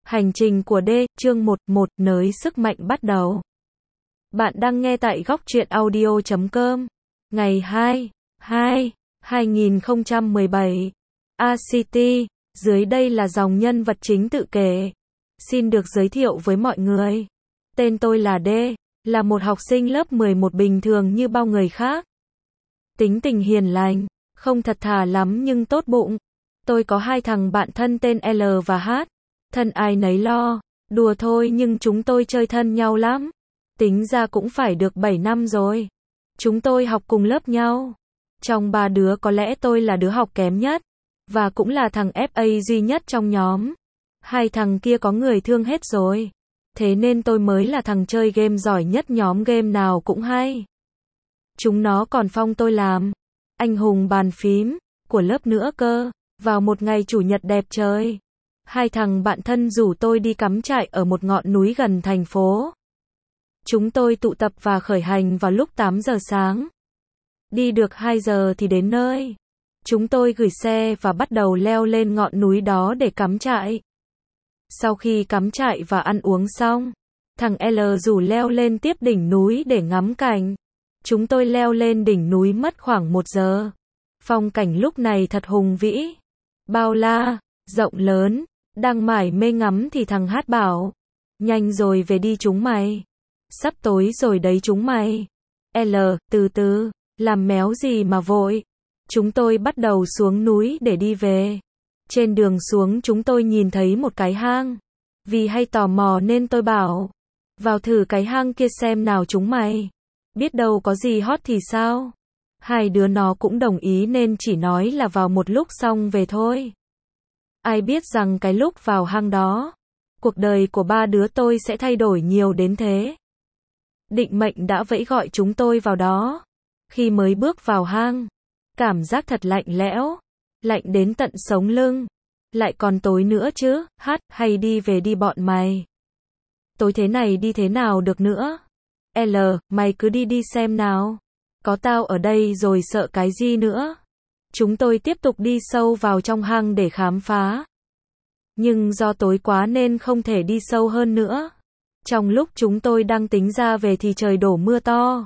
Hành trình của D, chương 11, nới sức mạnh bắt đầu. Bạn đang nghe tại góc truyện audio.com. Ngày 2/2/2017. ACT, dưới đây là dòng nhân vật chính tự kể. Xin được giới thiệu với mọi người. Tên tôi là D, là một học sinh lớp 11 bình thường như bao người khác. Tính tình hiền lành, không thật thà lắm nhưng tốt bụng. Tôi có hai thằng bạn thân tên L và H. Thân ai nấy lo, đùa thôi nhưng chúng tôi chơi thân nhau lắm. Tính ra cũng phải được 7 năm rồi. Chúng tôi học cùng lớp nhau. Trong ba đứa có lẽ tôi là đứa học kém nhất, và cũng là thằng FA duy nhất trong nhóm. Hai thằng kia có người thương hết rồi. Thế nên tôi mới là thằng chơi game giỏi nhất nhóm, game nào cũng hay. Chúng nó còn phong tôi làm anh hùng bàn phím của lớp nữa cơ. Vào một ngày chủ nhật đẹp trời, hai thằng bạn thân rủ tôi đi cắm trại ở một ngọn núi gần thành phố. Chúng tôi tụ tập và khởi hành vào lúc 8 giờ sáng. Đi được 2 giờ thì đến nơi. Chúng tôi gửi xe và bắt đầu leo lên ngọn núi đó để cắm trại. Sau khi cắm trại và ăn uống xong, thằng L rủ leo lên tiếp đỉnh núi để ngắm cảnh. Chúng tôi leo lên đỉnh núi mất khoảng 1 giờ. Phong cảnh lúc này thật hùng vĩ, bao la, rộng lớn. Đang mải mê ngắm thì thằng Hát bảo: nhanh rồi về đi chúng mày. Sắp tối rồi đấy chúng mày. L, từ từ, làm méo gì mà vội. Chúng tôi bắt đầu xuống núi để đi về. Trên đường xuống chúng tôi nhìn thấy một cái hang. Vì hay tò mò nên tôi bảo: vào thử cái hang kia xem nào chúng mày. Biết đâu có gì hot thì sao. Hai đứa nó cũng đồng ý nên chỉ nói là vào một lúc xong về thôi. Ai biết rằng cái lúc vào hang đó, cuộc đời của ba đứa tôi sẽ thay đổi nhiều đến thế. Định mệnh đã vẫy gọi chúng tôi vào đó. Khi mới bước vào hang, cảm giác thật lạnh lẽo, lạnh đến tận sống lưng. Lại còn tối nữa chứ, Hát, hay đi về đi bọn mày. Tối thế này đi thế nào được nữa. L, mày cứ đi đi xem nào. Có tao ở đây rồi sợ cái gì nữa. Chúng tôi tiếp tục đi sâu vào trong hang để khám phá. Nhưng do tối quá nên không thể đi sâu hơn nữa. Trong lúc chúng tôi đang tính ra về thì trời đổ mưa to.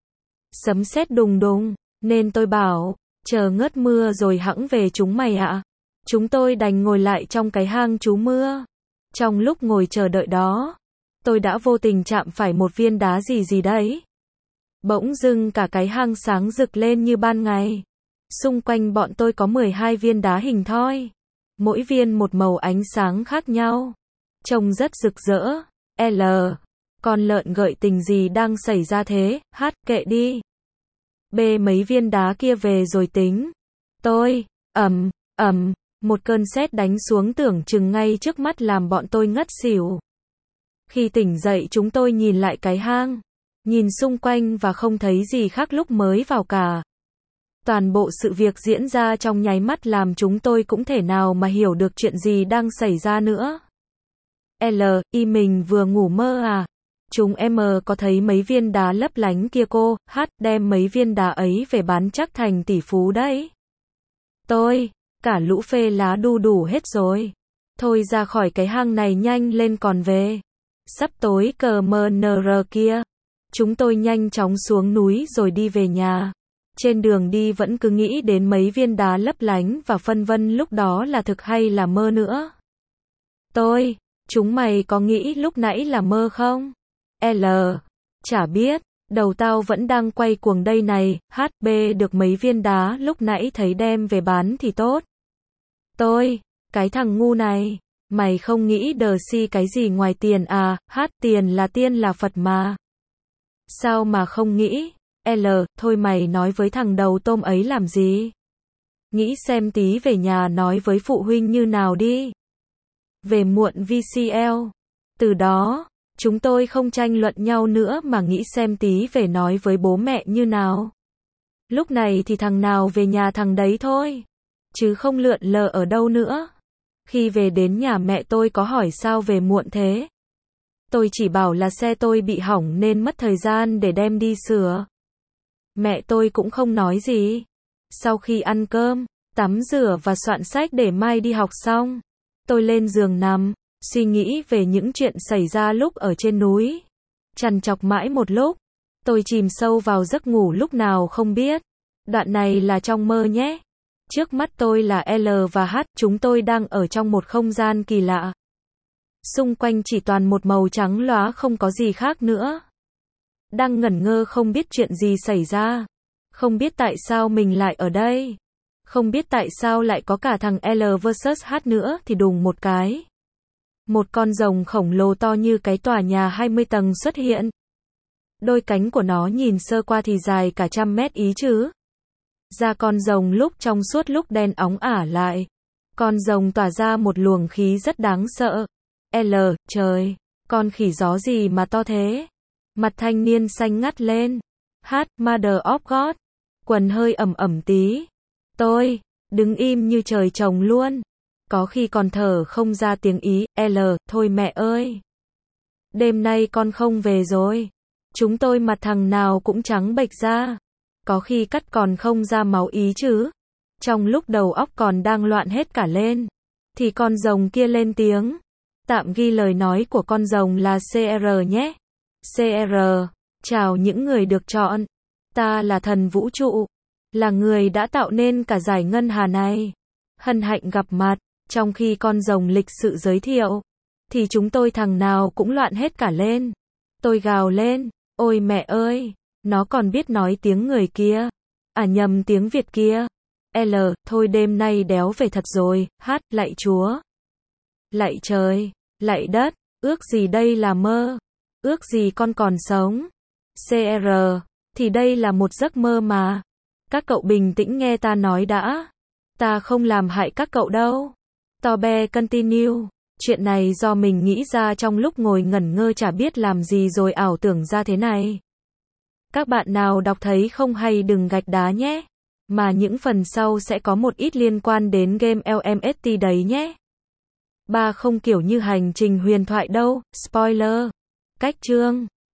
Sấm sét đùng đùng, nên tôi bảo, chờ ngớt mưa rồi hẵng về chúng mày ạ. Chúng tôi đành ngồi lại trong cái hang trú mưa. Trong lúc ngồi chờ đợi đó, tôi đã vô tình chạm phải một viên đá gì đấy. Bỗng dưng cả cái hang sáng rực lên như ban ngày. Xung quanh bọn tôi có 12 viên đá hình thoi. Mỗi viên một màu ánh sáng khác nhau. Trông rất rực rỡ. L, con lợn gợi tình gì đang xảy ra thế. Hát, kệ đi. Bê mấy viên đá kia về rồi tính. Tôi, một cơn sét đánh xuống tưởng chừng ngay trước mắt làm bọn tôi ngất xỉu. Khi tỉnh dậy chúng tôi nhìn lại cái hang. Nhìn xung quanh và không thấy gì khác lúc mới vào cả. Toàn bộ sự việc diễn ra trong nháy mắt làm chúng tôi cũng thể nào mà hiểu được chuyện gì đang xảy ra nữa. L, mình vừa ngủ mơ à? Chúng em có thấy mấy viên đá lấp lánh kia cô. H, đem mấy viên đá ấy về bán chắc thành tỷ phú đấy. Tôi, cả lũ phê lá đu đủ hết rồi. Thôi ra khỏi cái hang này nhanh lên còn về. Sắp tối cờ mờ nr kia. Chúng tôi nhanh chóng xuống núi rồi đi về nhà. Trên đường đi vẫn cứ nghĩ đến mấy viên đá lấp lánh và phân vân lúc đó là thực hay là mơ nữa. Chúng mày có nghĩ lúc nãy là mơ không? L, chả biết, đầu tao vẫn đang quay cuồng đây này. HB, được mấy viên đá lúc nãy thấy đem về bán thì tốt. Cái thằng ngu này, mày không nghĩ đờ si cái gì ngoài tiền à? Tiền là tiên là Phật mà. Sao mà không nghĩ? L, thôi mày nói với thằng đầu tôm ấy làm gì? Nghĩ xem tí về nhà nói với phụ huynh như nào đi. Về muộn VCL. Từ đó, chúng tôi không tranh luận nhau nữa mà nghĩ xem tí về nói với bố mẹ như nào. Lúc này thì thằng nào về nhà thằng đấy thôi. Chứ không lượn lờ ở đâu nữa. Khi về đến nhà mẹ tôi có hỏi sao về muộn thế. Tôi chỉ bảo là xe tôi bị hỏng nên mất thời gian để đem đi sửa. Mẹ tôi cũng không nói gì. Sau khi ăn cơm, tắm rửa và soạn sách để mai đi học xong, tôi lên giường nằm, suy nghĩ về những chuyện xảy ra lúc ở trên núi. Trằn trọc mãi một lúc, tôi chìm sâu vào giấc ngủ lúc nào không biết. Đoạn này là trong mơ nhé. Trước mắt tôi là L và H, chúng tôi đang ở trong một không gian kỳ lạ. Xung quanh chỉ toàn một màu trắng lóa, không có gì khác nữa. Đang ngẩn ngơ không biết chuyện gì xảy ra. Không biết tại sao mình lại ở đây. Không biết tại sao lại có cả thằng L vs H nữa, thì đùng một cái. Một con rồng khổng lồ to như cái tòa nhà 20 tầng xuất hiện. Đôi cánh của nó nhìn sơ qua thì dài cả 100 mét ý chứ. Da con rồng lúc trong suốt lúc đen óng ả lại. Con rồng tỏa ra một luồng khí rất đáng sợ. L, trời, con khỉ gió gì mà to thế? Mặt thanh niên xanh ngắt lên. H, Mother of God. Quần hơi ẩm ẩm tí. Tôi, đứng im như trời trồng luôn. Có khi còn thở không ra tiếng ý. L, thôi mẹ ơi. Đêm nay con không về rồi. Chúng tôi mặt thằng nào cũng trắng bệch ra. Có khi cắt còn không ra máu ý chứ. Trong lúc đầu óc còn đang loạn hết cả lên, thì con rồng kia lên tiếng. Tạm ghi lời nói của con rồng là CR nhé. CR, chào những người được chọn. Ta là thần vũ trụ, là người đã tạo nên cả giải ngân hà này. Hân hạnh gặp mặt. Trong khi con rồng lịch sự giới thiệu, thì chúng tôi thằng nào cũng loạn hết cả lên. Tôi gào lên, ôi mẹ ơi, nó còn biết nói tiếng người kia. À nhầm, tiếng Việt kia. L, thôi đêm nay đéo về thật rồi. H, lạy Chúa. Lạy trời, lạy đất, ước gì đây là mơ. Ước gì con còn sống. CR, thì đây là một giấc mơ mà. Các cậu bình tĩnh nghe ta nói đã. Ta không làm hại các cậu đâu. Tobe continue. Chuyện này do mình nghĩ ra trong lúc ngồi ngẩn ngơ chả biết làm gì rồi ảo tưởng ra thế này. Các bạn nào đọc thấy không hay đừng gạch đá nhé. Mà những phần sau sẽ có một ít liên quan đến game LMST đấy nhé. Ba không kiểu như hành trình huyền thoại đâu. Spoiler. Cách chương.